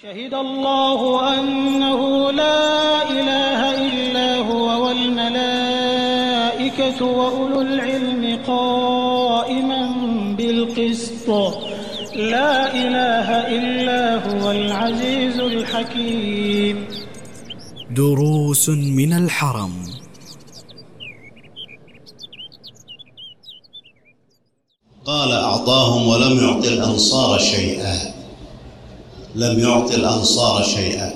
شهد الله أنه لا إله إلا هو والملائكة وأولو العلم قائما بالقسط لا إله إلا هو العزيز الحكيم. دروس من الحرم. قال أعطاهم ولم يعط الأنصار شيئا، لم يعط الأنصار شيئا.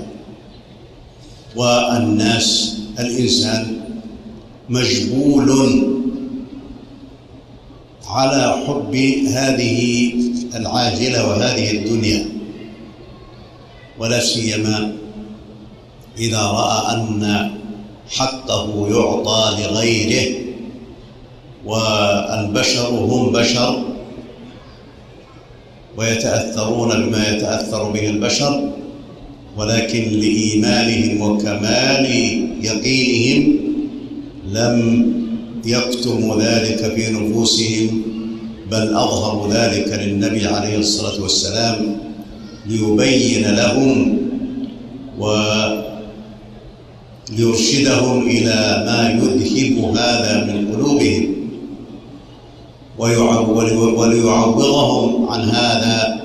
والناس الإنسان مجبول على حب هذه العاجلة وهذه الدنيا، ولا سيما إذا رأى أن حقه يعطى لغيره، والبشر هم بشر ويتأثرون بما يتأثر به البشر، ولكن لإيمانهم وكمال يقينهم لم يكتموا ذلك في نفوسهم، بل أظهروا ذلك للنبي عليه الصلاة والسلام ليبين لهم وليرشدهم إلى ما يذهب هذا من قلوبهم وليعوضهم عن هذا.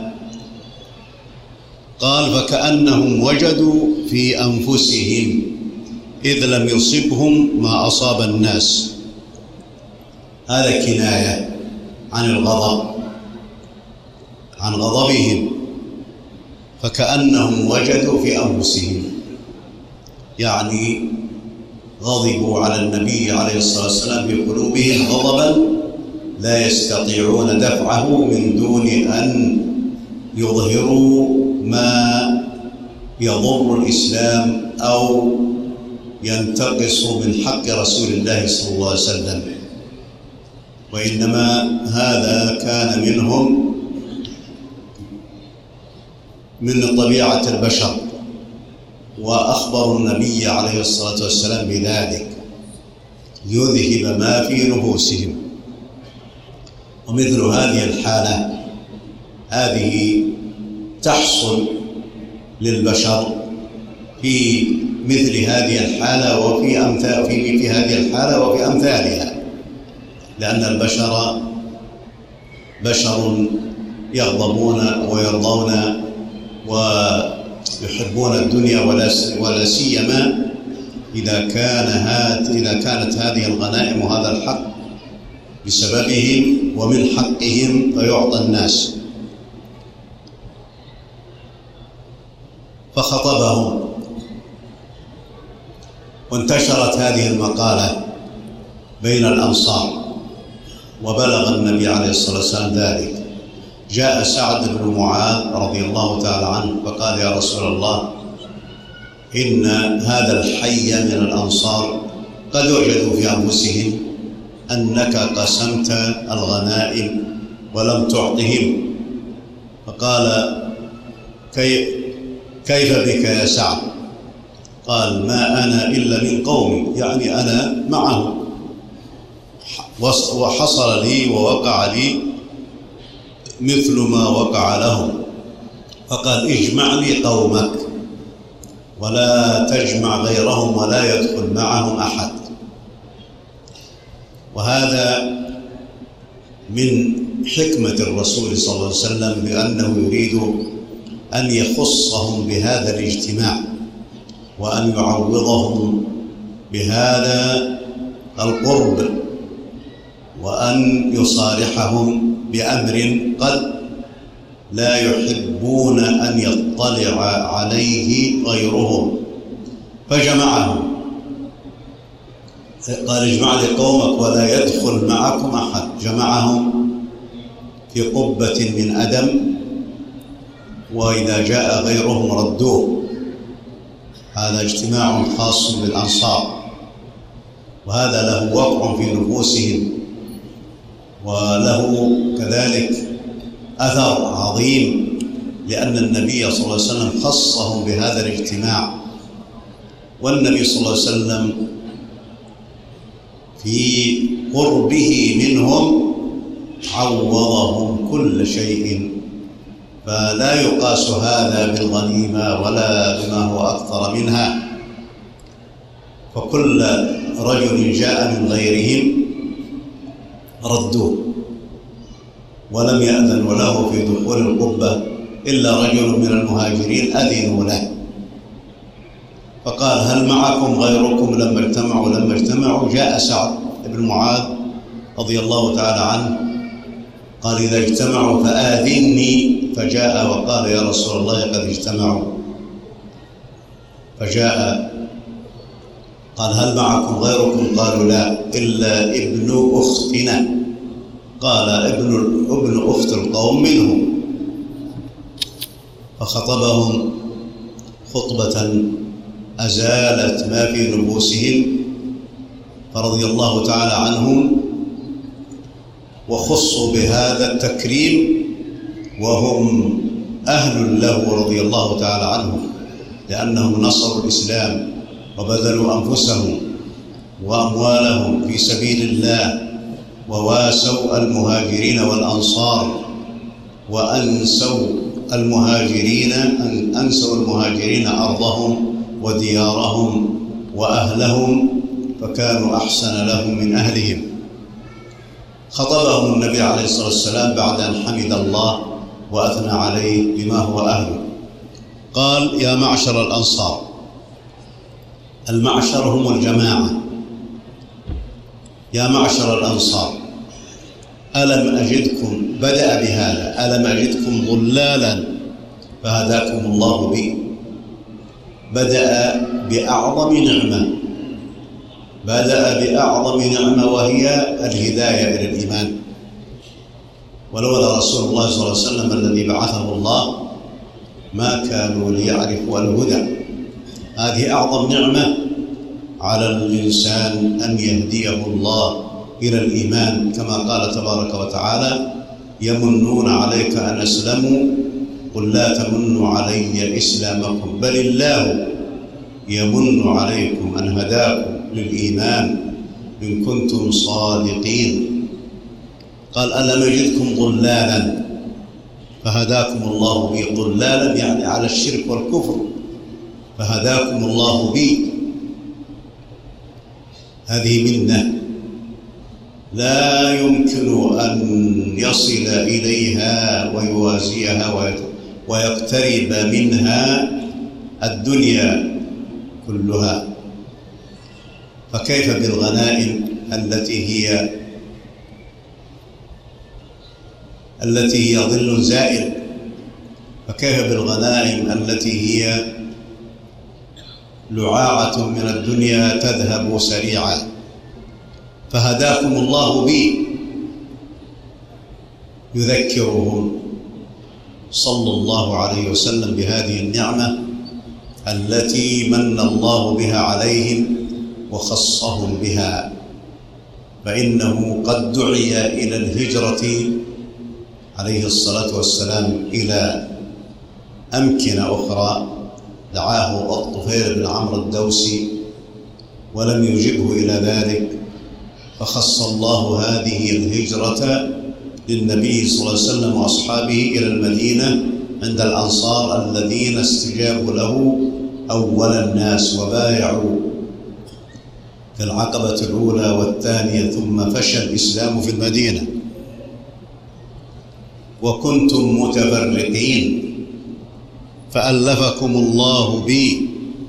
قال فكأنهم وجدوا في أنفسهم إذ لم يصبهم ما أصاب الناس. هذا كناية عن الغضب، عن غضبهم. فكأنهم وجدوا في أنفسهم، يعني غضبوا على النبي عليه الصلاة والسلام بقلوبهم غضبا لا يستطيعون دفعه من دون أن يظهروا ما يضر الإسلام أو ينتقص من حق رسول الله صلى الله عليه وسلم، وإنما هذا كان منهم من طبيعة البشر، وأخبروا النبي عليه الصلاة والسلام بذلك ليذهب ما في نفوسهم. ومثل هذه الحالة هذه تحصل للبشر في مثل هذه الحالة وفي هذه الحالة وفي أمثالها، لأن البشر بشر يغضبون ويرضون ويحبون الدنيا، ولا سيما إذا كانت هذه الغنائم وهذا الحق بسببهم ومن حقهم فيعطى الناس. فخطبهم وانتشرت هذه المقالة بين الأنصار وبلغ النبي عليه الصلاة والسلام ذلك. جاء سعد بن معاذ رضي الله تعالى عنه فقال يا رسول الله إن هذا الحي من الأنصار قد وجدوا في أنفسهم أنك قسمت الغنائم ولم تعطهم. فقال كيف بك يا سعد؟ قال ما أنا إلا من قومي، يعني أنا معهم، وحصل لي ووقع لي مثل ما وقع لهم. فقال اجمع لي قومك ولا تجمع غيرهم ولا يدخل معهم أحد. وهذا من حكمة الرسول صلى الله عليه وسلم، بأنه يريد أن يخصهم بهذا الاجتماع وأن يعوضهم بهذا القرب، وأن يصالحهم بأمر قد لا يحبون أن يطلع عليه غيرهم. فجمعهم، قال اجمع لي قومك ولا يدخل معكم أحد. جمعهم في قبة من أدم، وإذا جاء غيرهم ردوه. هذا اجتماع خاص بالأنصار، وهذا له وقع في نفوسهم، وله كذلك أثر عظيم، لأن النبي صلى الله عليه وسلم خصهم بهذا الاجتماع. والنبي صلى الله عليه وسلم في قربه منهم عوضهم كل شيء فلا يقاس هذا بالغنيمة ولا بما هو أكثر منها، فكل رجل جاء من غيرهم ردوه، ولم يأذنوا له في دخول القبة إلا رجل من المهاجرين أذنوا له، فقال: هل معكم غيركم؟ لما اجتمعوا جاء سعد بن معاذ رضي الله تعالى عنه قال: إذا اجتمعوا فآذني، فجاء وقال: يا رسول الله قد اجتمعوا. فجاء قال: هل معكم غيركم؟ قالوا: لا، إلا ابن أختنا. قال: ابن أخت القوم منهم. فخطبهم خطبة أزالت ما في نفوسهم، فرضي الله تعالى عنهم، وخصوا بهذا التكريم وهم أهل له رضي الله تعالى عنهم، لأنهم نصروا الإسلام وبذلوا أنفسهم وأموالهم في سبيل الله، وواسوا المهاجرين والأنصار، وأنسوا المهاجرين أرضهم وديارهم وأهلهم، فكانوا أحسن لهم من أهلهم. خطبهم النبي عليه الصلاة والسلام بعد أن حمد الله وأثنى عليه بما هو أهله. قال: يا معشر الأنصار، المعشر هم الجماعة، يا معشر الأنصار، ألم أجدكم، بدأ بهذا، ألم أجدكم ضلالا فهداكم الله بي. بدأ بأعظم نعمة وهي الهداية إلى الإيمان. ولولا رسول الله صلى الله عليه وسلم الذي بعثه الله ما كانوا ليعرفوا الهدى. هذه أعظم نعمة على الإنسان، أن يهديه الله إلى الإيمان، كما قال تبارك وتعالى: يمنون عليك أن أسلموا قل لا تمنوا علي إسلامكم بل الله يمن عليكم أن هداكم للإيمان إن كنتم صادقين. قال: ألم يجدكم ضلالا فهداكم الله بي. ضلالا يعني على الشرك والكفر، فهداكم الله بي. هذه منة لا يمكن أن يصل إليها ويوازيها ويقترب منها الدنيا كلها. فكيف بالغنائم التي هي ظل زائل؟ فكيف بالغنائم التي هي لعاعة من الدنيا تذهب سريعا؟ فهداكم الله بي. يذكرهم صلى الله عليه وسلم بهذه النعمة التي من الله بها عليهم وخصهم بها، فإنه قد دعي إلى الهجرة عليه الصلاة والسلام إلى أمكنة أخرى، دعاه الطفيل بن عمرو الدوسي ولم يجبه إلى ذلك، فخص الله هذه الهجرة للنبي صلى الله عليه وسلم وأصحابه إلى المدينة عند الأنصار الذين استجابوا له أول الناس وبايعوا في العقبة الأولى والثانية، ثم فشى الإسلام في المدينة. وكنتم متفرقين فألفكم الله بي.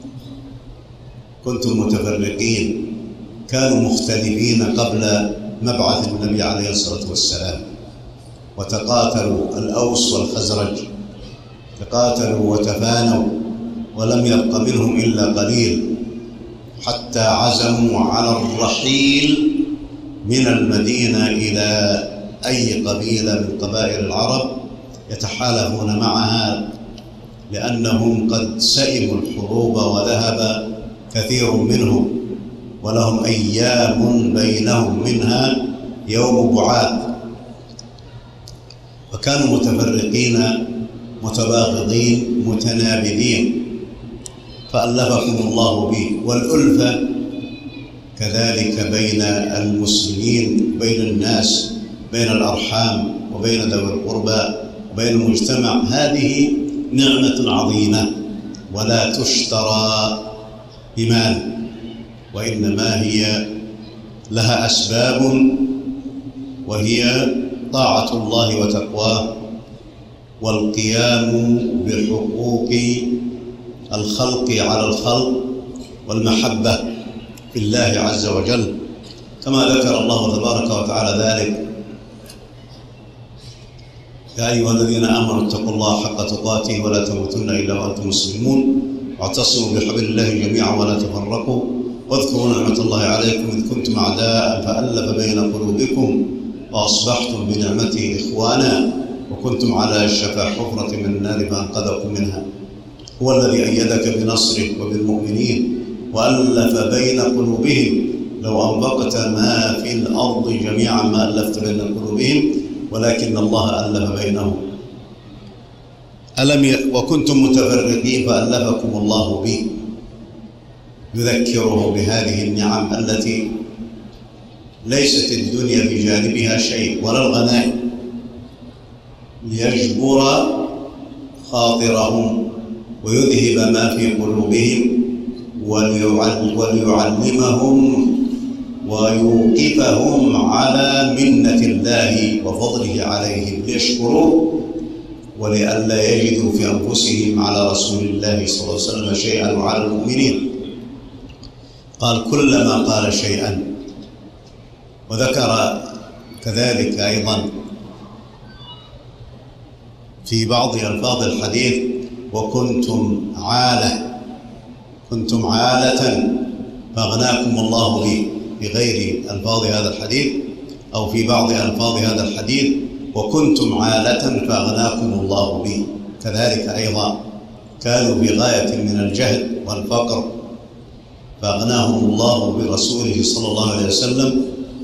كنتم متفرقين، كانوا مختلفين قبل مبعث النبي عليه الصلاة والسلام، وتقاتلوا الأوس والخزرج، تقاتلوا وتفانوا، ولم يبق منهم إلا قليل، حتى عزموا على الرحيل من المدينة إلى أي قبيلة من قبائل العرب يتحالفون معها، لأنهم قد سئموا الحروب وذهب كثير منهم، ولهم أيام بينهم منها يوم بعاث. فكانوا متفرقين متباغضين متنابذين، فألفكم الله به. والألفة كذلك بين المسلمين، بين الناس، بين الأرحام وبين ذوي القربى وبين المجتمع، هذه نعمة عظيمة ولا تشترى بمال، وإنما هي لها أسباب، وهي طاعة الله وتقواه والقيام بحقوق الخلق على الخلق والمحبة في الله عز وجل، كما ذكر الله تبارك وتعالى ذلك: يا أيها الذين آمنوا اتقوا الله حق تقاته ولا تموتن إلا وأنتم مسلمون، واعتصموا بحبل الله جميعا ولا تفرقوا، واذكروا نعمة الله عليكم إذ كنتم أعداء فألف بين قلوبكم وأصبحتم بنعمته إخوانا وكنتم على شفا حفرة من النار فأنقذكم منها. هو الذي أيدك بنصره وبالمؤمنين وألف بين قلوبهم، لو أنفقت ما في الأرض جميعا ما ألفت بين قلوبهم ولكن الله ألف بينهم. وكنتم متفرقين فألفكم الله به، يذكره بهذه النعم التي ليست الدنيا بجانبها شيء ولا الغنائم، ليجبر خاطرهم ويذهب ما في قلوبهم وليعلمهم ويوقفهم على منة الله وفضله عليهم ليشكروه، ولئلا يجدوا في أنفسهم على رسول الله صلى الله عليه وسلم شيئا وعلى المؤمنين. قال: كلما قال شيئا. وذكر كذلك أيضا في بعض ألفاظ الحديث: وكنتم عالة، كنتم عالة فأغناكم الله به، في غير ألفاظ هذا الحديث أو في بعض ألفاظ هذا الحديث: وكنتم عالة فأغناكم الله به. كذلك أيضا كانوا في غاية من الجهد والفقر فأغناهم الله برسوله صلى الله عليه وسلم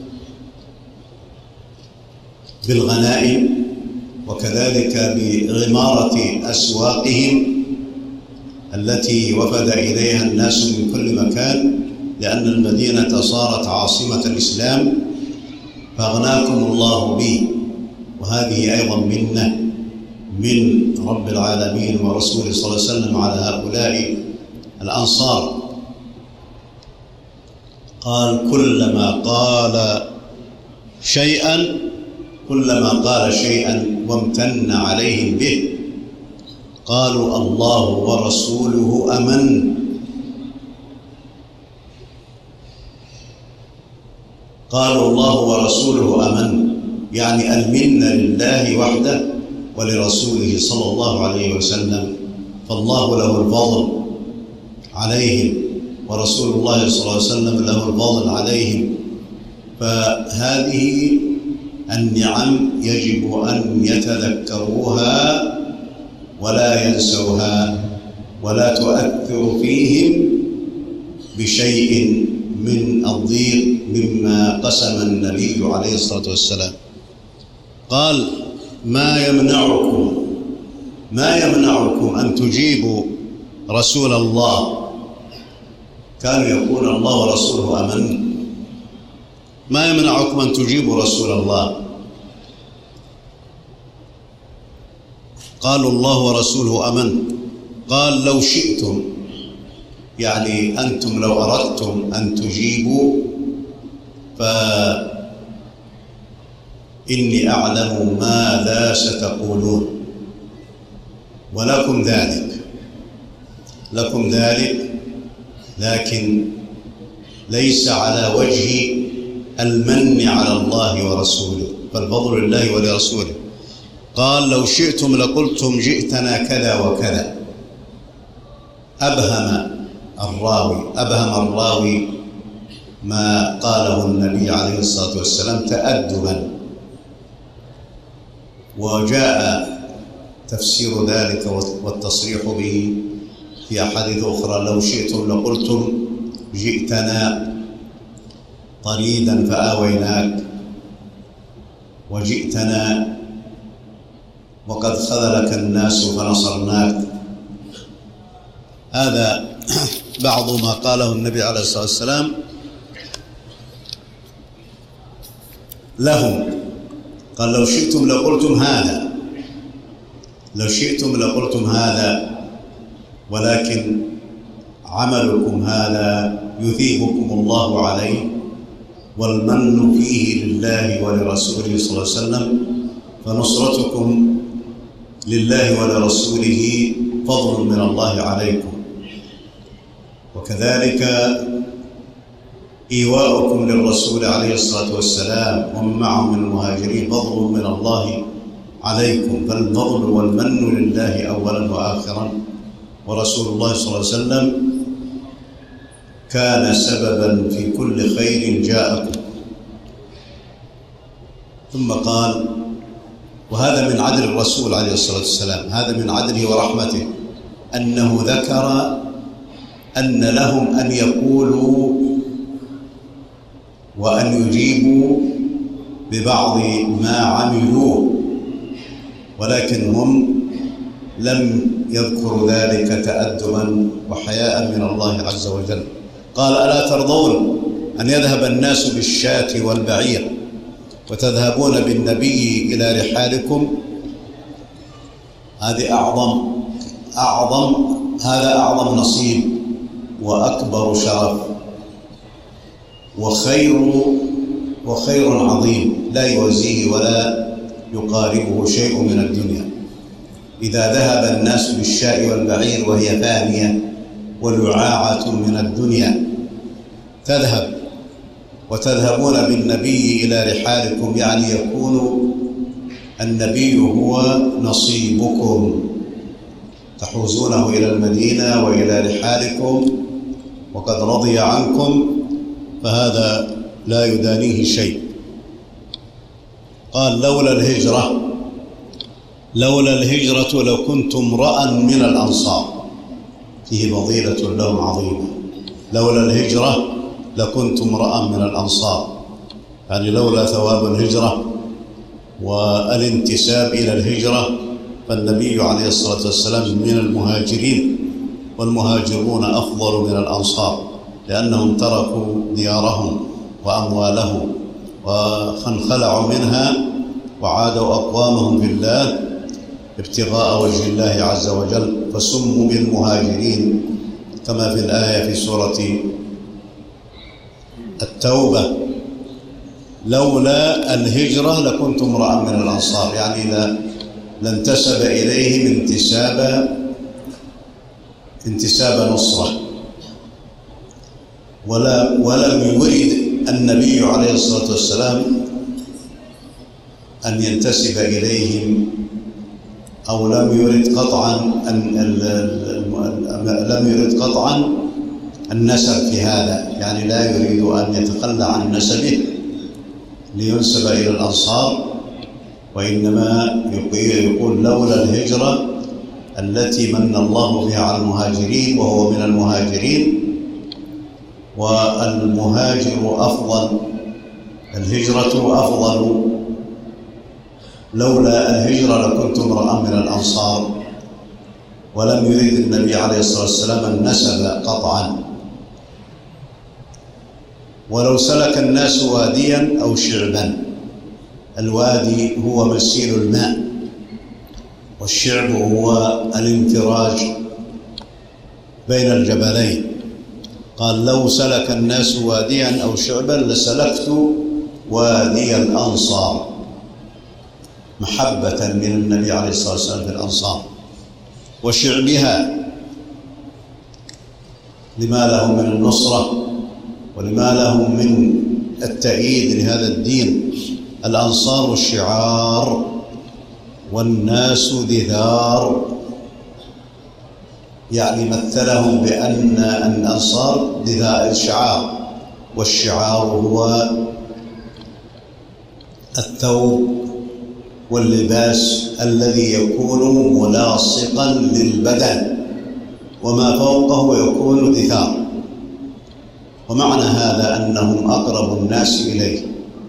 بالغنائم، وكذلك بغمارة أسواقهم التي وفد إليها الناس من كل مكان، لأن المدينة صارت عاصمة الإسلام فأغناكم الله به. وهذه أيضا منة من رب العالمين ورسوله صلى الله عليه وسلم على هؤلاء الأنصار. قال: كلما قال شيئا وامتن عليهم به قالوا: الله ورسوله أمن. قالوا: الله ورسوله أمن، يعني المنة لله وحده ولرسوله صلى الله عليه وسلم، فالله له الفضل عليهم ورسول الله صلى الله عليه وسلم له الفضل عليهم. فهذه النعم يجب أن يتذكروها ولا ينسوها، ولا تؤثر فيهم بشيء من الضيق مما قسم النبي عليه الصلاة والسلام. قال: ما يمنعكم أن تجيبوا رسول الله. كانوا يقولون: الله ورسوله أمن. ما يمنعكم أن تجيبوا رسول الله؟ قالوا: الله ورسوله أمن. قال: لو شئتم، يعني أنتم لو أردتم أن تجيبوا فإني أعلم ماذا ستقولون، ولكم ذلك، لكن ليس على وجه المن على الله ورسوله، فالفضل لله ولرسوله. قال: لو شئتم لقلتم جئتنا كذا وكذا. أبهم الراوي ما قاله النبي عليه الصلاة والسلام تأدبا، وجاء تفسير ذلك والتصريح به في أحاديث أخرى: لو شئتم لقلتم جئتنا طريدا فآويناك، وجئتنا وقد خذلك الناس فنصرناك. هذا بعض ما قاله النبي عليه الصلاة والسلام لهم. قال: لو شئتم لقلتم هذا، لو شئتم لقلتم هذا، ولكن عملكم هذا يثيبكم الله عليه، والمن فيه لله ولرسوله صلى الله عليه وسلم، فنصرتكم لله ولرسوله فضل من الله عليكم، وكذلك إيواؤكم للرسول عليه الصلاة والسلام ومن معه من المهاجرين فضل من الله عليكم، فالفضل والمن لله أولا وآخرا، ورسول الله صلى الله عليه وسلم كان سببا في كل خير جاءكم. ثم قال: وهذا من عدل الرسول عليه الصلاة والسلام، هذا من عدله ورحمته، أنه ذكر أن لهم أن يقولوا وأن يجيبوا ببعض ما عملوه، ولكن هم لم يذكروا ذلك تأدبا وحياء من الله عز وجل. قال: ألا ترضون أن يذهب الناس بالشاة والبعير وتذهبون بالنبي إلى رحالكم؟ هذا أعظم نصيب وأكبر شرف وخير عظيم لا يوازيه ولا يقاربه شيء من الدنيا. إذا ذهب الناس بالشاء والبعير وهي فانية ولعاعة من الدنيا تذهب، وتذهبون بالنبي إلى رحالكم، يعني يكون النبي هو نصيبكم، تحوزونه إلى المدينة وإلى رحالكم وقد رضي عنكم، فهذا لا يدانيه شيء. قال: لولا الهجرة لكنت امرأ من الأنصار، فيه فضيلة لهم عظيمة. لولا الهجرة لكنت امرأ من الأنصار، يعني لولا ثواب الهجرة والانتساب إلى الهجرة، فالنبي عليه الصلاة والسلام من المهاجرين، والمهاجرون أفضل من الأنصار، لأنهم تركوا ديارهم وأموالهم وانخلعوا منها وعادوا أقوامهم بالله ابتغاء وجه الله عز وجل، فسموا بالمهاجرين كما في الآية في سورة التوبة: لولا الهجرة لكنت امرأ من الأنصار، يعني لانتسب إليهم انتساب نصرة، ولم يرد النبي عليه الصلاة والسلام أن ينتسب إليهم، أو لم يرد قطعا النسب في هذا، يعني لا يريد أن يتخلى عن نسبه لينسب إلى الأنصار، وإنما يقول لولا الهجرة التي من الله بها على المهاجرين وهو من المهاجرين، والمهاجر أفضل، الهجرة أفضل. لولا الهجرة لكنت امرأ من الأنصار، ولم يريد النبي عليه الصلاة والسلام النسب قطعا. ولو سلك الناس واديا أو شعبا، الوادي هو مسيل الماء، والشعب هو الانفراج بين الجبلين. قال: لو سلك الناس واديا أو شعبا لسلكت وادي الأنصار، محبة من النبي عليه الصلاة والسلام في الأنصار وشعبها، لما لهم من النصرة ولما لهم من التأييد لهذا الدين. الأنصار الشعار والناس دثار، يعني مثلهم بأن الأنصار الشعار، والشعار هو الثوب واللباس الذي يكون ملاصقا للبدن، وما فوقه يكون دثار، ومعنى هذا أنهم أقرب الناس إليه.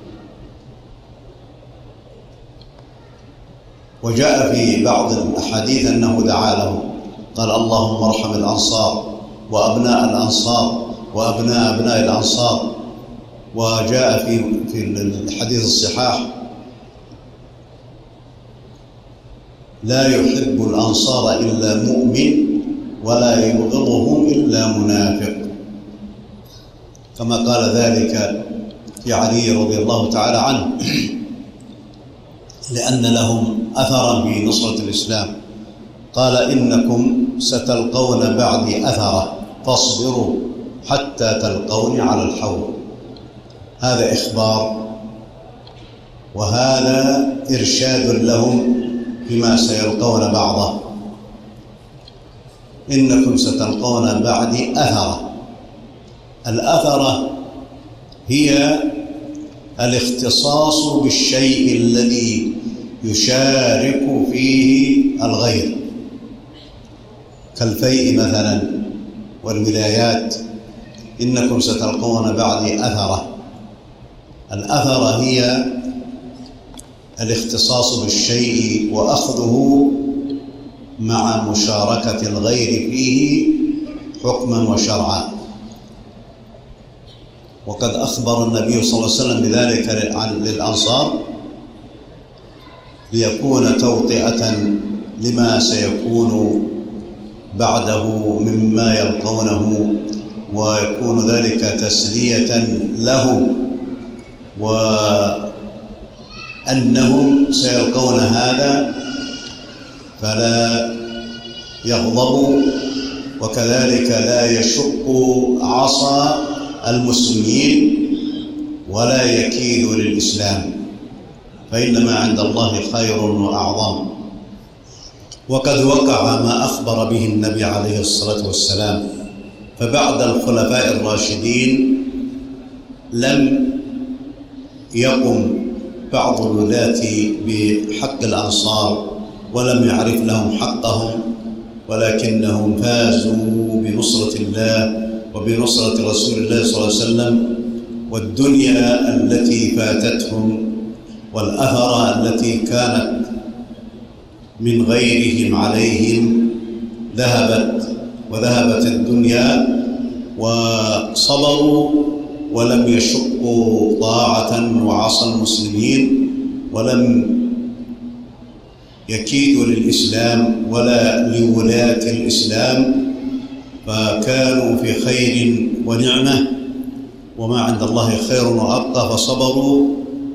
وجاء في بعض الأحاديث أنه دعا لهم، قال: اللهم ارحم الأنصار وأبناء الأنصار وأبناء أبناء الأنصار. وجاء في الحديث الصحاح لا يحب الأنصار إلا مؤمن ولا يبغضهم إلا منافق، كما قال ذلك في علي رضي الله تعالى عنه، لأن لهم أثرا في نصرة الإسلام. قال: إنكم ستلقون بعدي أثرة فاصبروا حتى تلقوني على الحوض. هذا إخبار وهذا إرشاد لهم بما سيلقون بعضه. إنكم ستلقون بعدي أثرة. الأثرة هي الاختصاص بالشيء الذي يشارك فيه الغير، كالفيء مثلا والولايات. إنكم ستلقون بعدي أثرة. الأثرة هي الاختصاص بالشيء وأخذه مع مشاركة الغير فيه حكما وشرعا. وقد أخبر النبي صلى الله عليه وسلم بذلك للأنصار ليكون توطئة لما سيكون بعده مما يلقونه، ويكون ذلك تسلية لهم، وأنهم سيلقون هذا فلا يغضبوا، وكذلك لا يشقوا عصا المسلمين ولا يكيدوا للإسلام، فإنما عند الله خير وأعظم. وقد وقع ما أخبر به النبي عليه الصلاة والسلام، فبعد الخلفاء الراشدين لم يقم بعض الولاة بحق الأنصار ولم يعرف لهم حقهم، ولكنهم فازوا بنصرة الله وبنصرة رسول الله صلى الله عليه وسلم، والدنيا التي فاتتهم والأثر التي كانت من غيرهم عليهم وذهبت الدنيا، وصبروا ولم يشقوا طاعة وعصى المسلمين، ولم يكيدوا للإسلام ولا لولاة الإسلام، فكانوا في خير ونعمة، وما عند الله خير وأبقى، فصبروا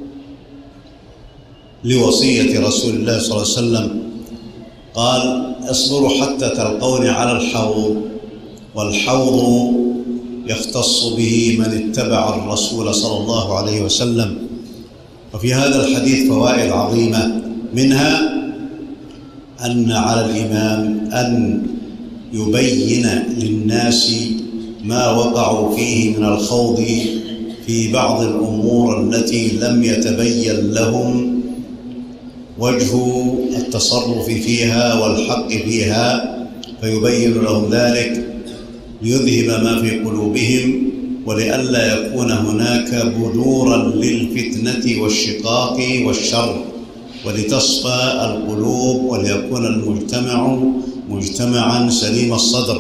لوصية رسول الله صلى الله عليه وسلم. قال: اصبروا حتى تلقوني على الحوض، والحوض يختص به من اتبع الرسول صلى الله عليه وسلم. وفي هذا الحديث فوائد عظيمة، منها أن على الإمام أن يبين للناس ما وقعوا فيه من الخوض في بعض الأمور التي لم يتبين لهم وجه التصرف فيها والحق فيها، فيبين لهم ذلك ليذهب ما في قلوبهم، ولئلا يكون هناك بذورا للفتنة والشقاق والشر، ولتصفى القلوب وليكون المجتمع مجتمعا سليم الصدر.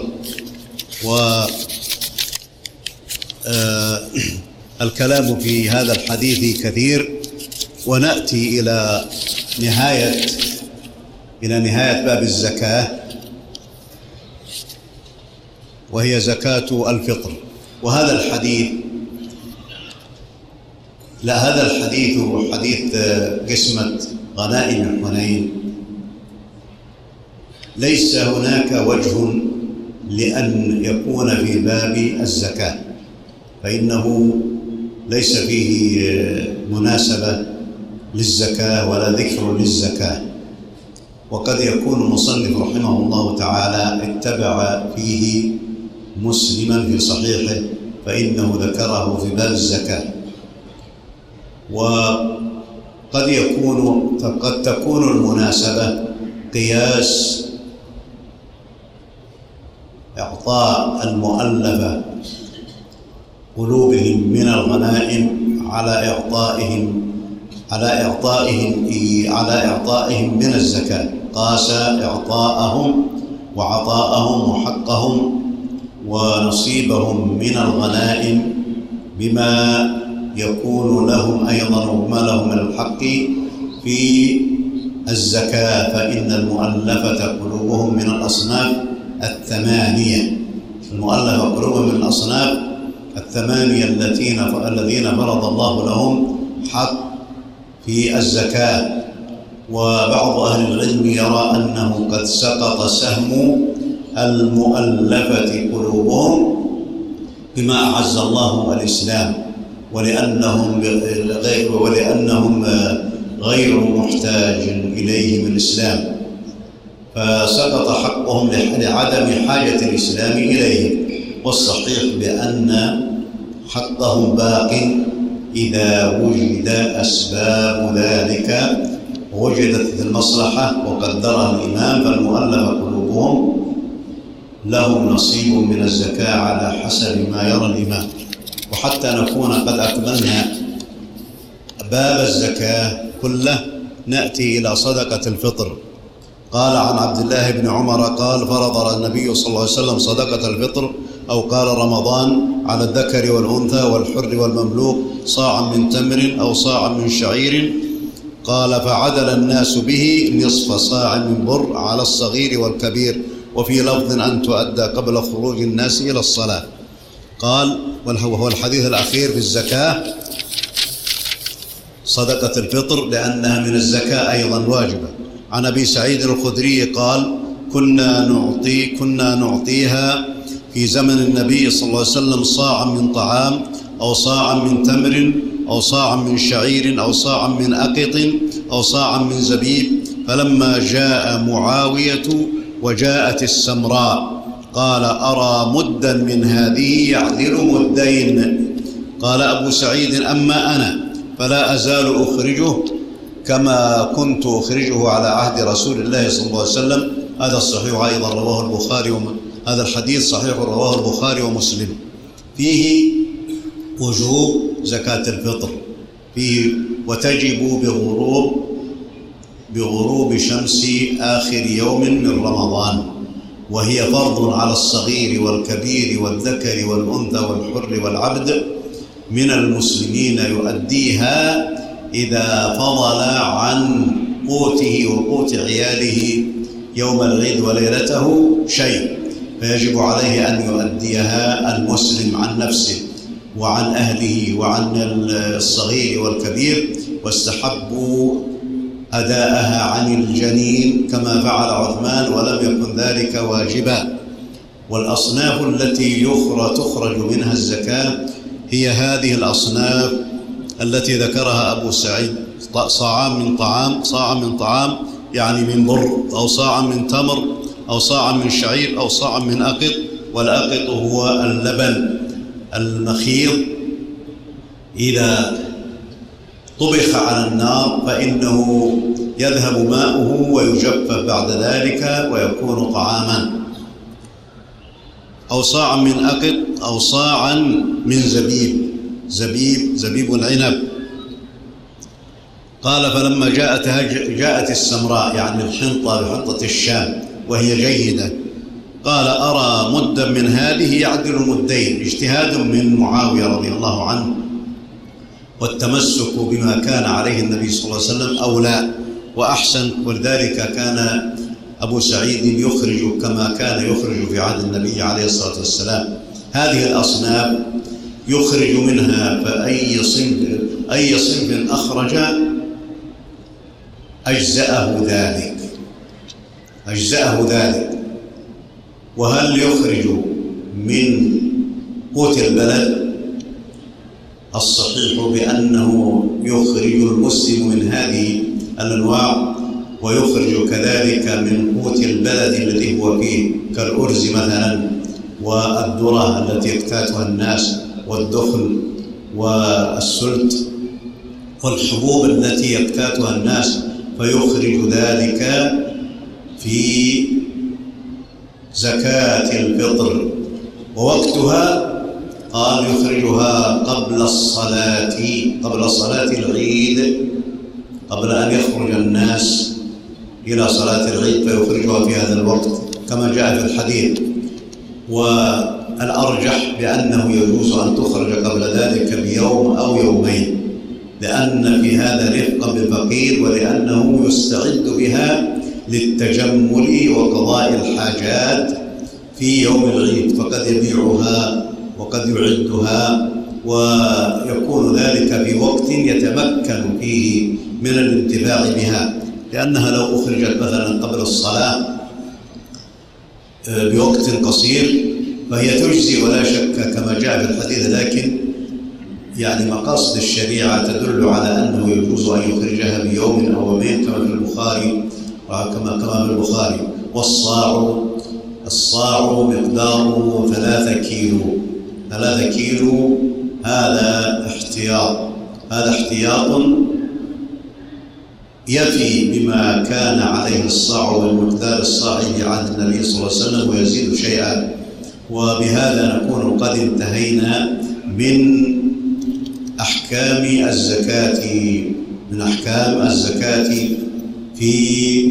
والكلام في هذا الحديث كثير، ونأتي إلى نهاية باب الزكاة، وهي زكاة الفطر. وهذا الحديث حديث قسمة غنائم حنين، ليس هناك وجه لأن يكون في باب الزكاة، فإنه ليس فيه مناسبة للزكاة ولا ذكر للزكاة. وقد يكون المصنف رحمه الله تعالى اتبع فيه مسلما في صحيحه، فإنه ذكره في باب الزكاة. وقد تكون المناسبة قياس إعطاء المؤلفة قلوبهم من الغنائم على إعطائهم من الزكاة، قاس إعطاءهم وعطاءهم وحقهم ونصيبهم من الغنائم بما يكون لهم أيضا وما لهم من الحق في الزكاة فإن المؤلفة قلوبهم من الأصناف الثمانية. المؤلفة قلوبهم من الأصناف الثمانية الذين فرض الله لهم حق في الزكاة. وبعض أهل العلم يرى أنه قد سقط سهم المؤلفة قلوبهم بما أعز الله الإسلام، ولأنهم غير محتاج إليهم الإسلام، فسقط حقهم لعدم حاجة الإسلام إليهم. والصحيح بأن حقهم باق إذا وجد أسباب ذلك ووجدت المصلحة وقدرها الإمام، فالمؤلفة قلوبهم لهم نصيب من الزكاة على حسب ما يرى الإمام. وحتى نكون قد أكملنا باب الزكاة كله نأتي إلى صدقة الفطر. قال عن عبد الله بن عمر قال: فرض النبي صلى الله عليه وسلم صدقة الفطر أو قال رمضان على الذكر والأنثى والحر والمملوك صاعا من تمر أو صاعا من شعير. قال: فعدل الناس به نصف صاع من بر على الصغير والكبير، وفي لفظ أن تؤدى قبل خروج الناس إلى الصلاة. قال: وهو الحديث الأخير في الزكاة صدقة الفطر لأنها من الزكاة أيضا واجبة. عن أبي سعيد الخدري قال: كنا نعطيها في زمن النبي صلى الله عليه وسلم صاعا من طعام أو صاعا من تمر أو صاعا من شعير أو صاعا من أقط أو صاعا من زبيب، فلما جاء معاوية وجاءت السمراء قال: أرى مدا من هذه يعدل مدين. قال أبو سعيد: أما أنا فلا أزال أخرجه كما كنت أخرجه على عهد رسول الله صلى الله عليه وسلم. هذا الصحيح أيضا رواه البخاري، هذا الحديث صحيح رواه البخاري ومسلم. فيه وجوب زكاة الفطر، فيه وتجب بغروب شمس آخر يوم من رمضان، وهي فرض على الصغير والكبير والذكر والأنثى والحر والعبد من المسلمين يؤديها إذا فضل عن قوته وقوت عياله يوم العيد وليلته شيء، فيجب عليه أن يؤديها المسلم عن نفسه وعن أهله وعن الصغير والكبير. واستحبوا أداءها عن الجنين كما فعل عثمان، ولم يكن ذلك واجبا. والأصناف التي تخرج منها الزكاة هي هذه الأصناف التي ذكرها أبو سعيد: صاعا من طعام يعني من بر، أو صاعا من تمر، أو صاعا من شعير، أو صاعا من أقط. والأقط هو اللبن المخيض إذا طبخ على النار فإنه يذهب ماؤه ويجفف بعد ذلك ويكون طعاما. أو صاعا من أقط، أو صاعا من زبيب العنب. قال: فلما جاءت السمراء يعني بحنطة الشام وهي جيدة، قال: أرى مدا من هذه يعدل مدين. اجتهاد من معاوية رضي الله عنه والتمسك بما كان عليه النبي صلى الله عليه وسلم أولى وأحسن، ولذلك كان أبو سعيد يخرج كما كان يخرج في عهد النبي عليه الصلاة والسلام. هذه الأصناف يخرج منها فأي صنف أخرج أجزأه ذلك. وهل يخرج من قوت البلد؟ الصحيح بأنه يخرج المسلم من هذه الأنواع، ويخرج كذلك من قوت البلد الذي هو فيه كالأرز مثلا، والذرة التي يقتاتها الناس، والدخن والسلت والحبوب التي يقتاتها الناس، فيخرج ذلك في زكاة الفطر. ووقتها قال يخرجها قبل صلاة العيد، قبل أن يخرج الناس إلى صلاة العيد، فيخرجها في هذا الوقت كما جاء في الحديث. والأرجح بأنه يجوز أن تخرج قبل ذلك بيوم أو يومين، لأن في هذا رفقا بالفقير، ولأنه يستعد بها للتجمل وقضاء الحاجات في يوم العيد، فقد يبيعها وقد يعدها، ويكون ذلك في وقت يتمكن فيه من الانتفاع بها، لأنها لو أخرجت مثلا قبل الصلاة بوقت قصير فهي تجزي ولا شك كما جاء في الحديث، لكن يعني مقاصد الشريعة تدل على أنه يجوز أن يخرجها بيوم أو يومين كما في البخاري كما في البخاري. الصاع مقداره 3 كيلو، هذا احتياط يفي بما كان عليه الصاع والمقدار الصاع في عهد النبي صلى الله عليه وسلم ويزيد شيئا. وبهذا نكون قد انتهينا من أحكام الزكاة في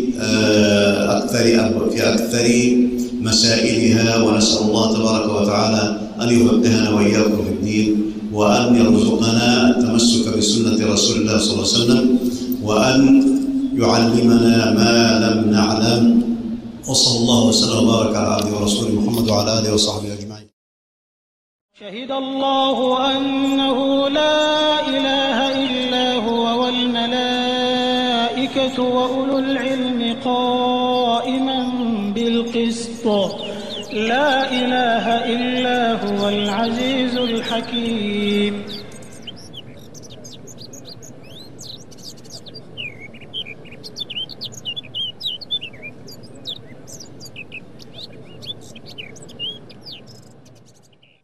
أكثر مسائلها، ونسأل الله تبارك وتعالى أن يفقهنا وإياكم في الدين، وأن يرزقنا التمسك بسنة رسول الله صلى الله عليه وسلم، وأن يعلمنا ما لم نعلم. وصلى الله وسلم وبارك على عبده ورسوله محمد وعلى آله وصحبه أجمعين. شهد الله أنه لا إله إلا هو والملائكة وأولو العلم قائما بالقسط، لا إله إلا هو العزيز الحكيم.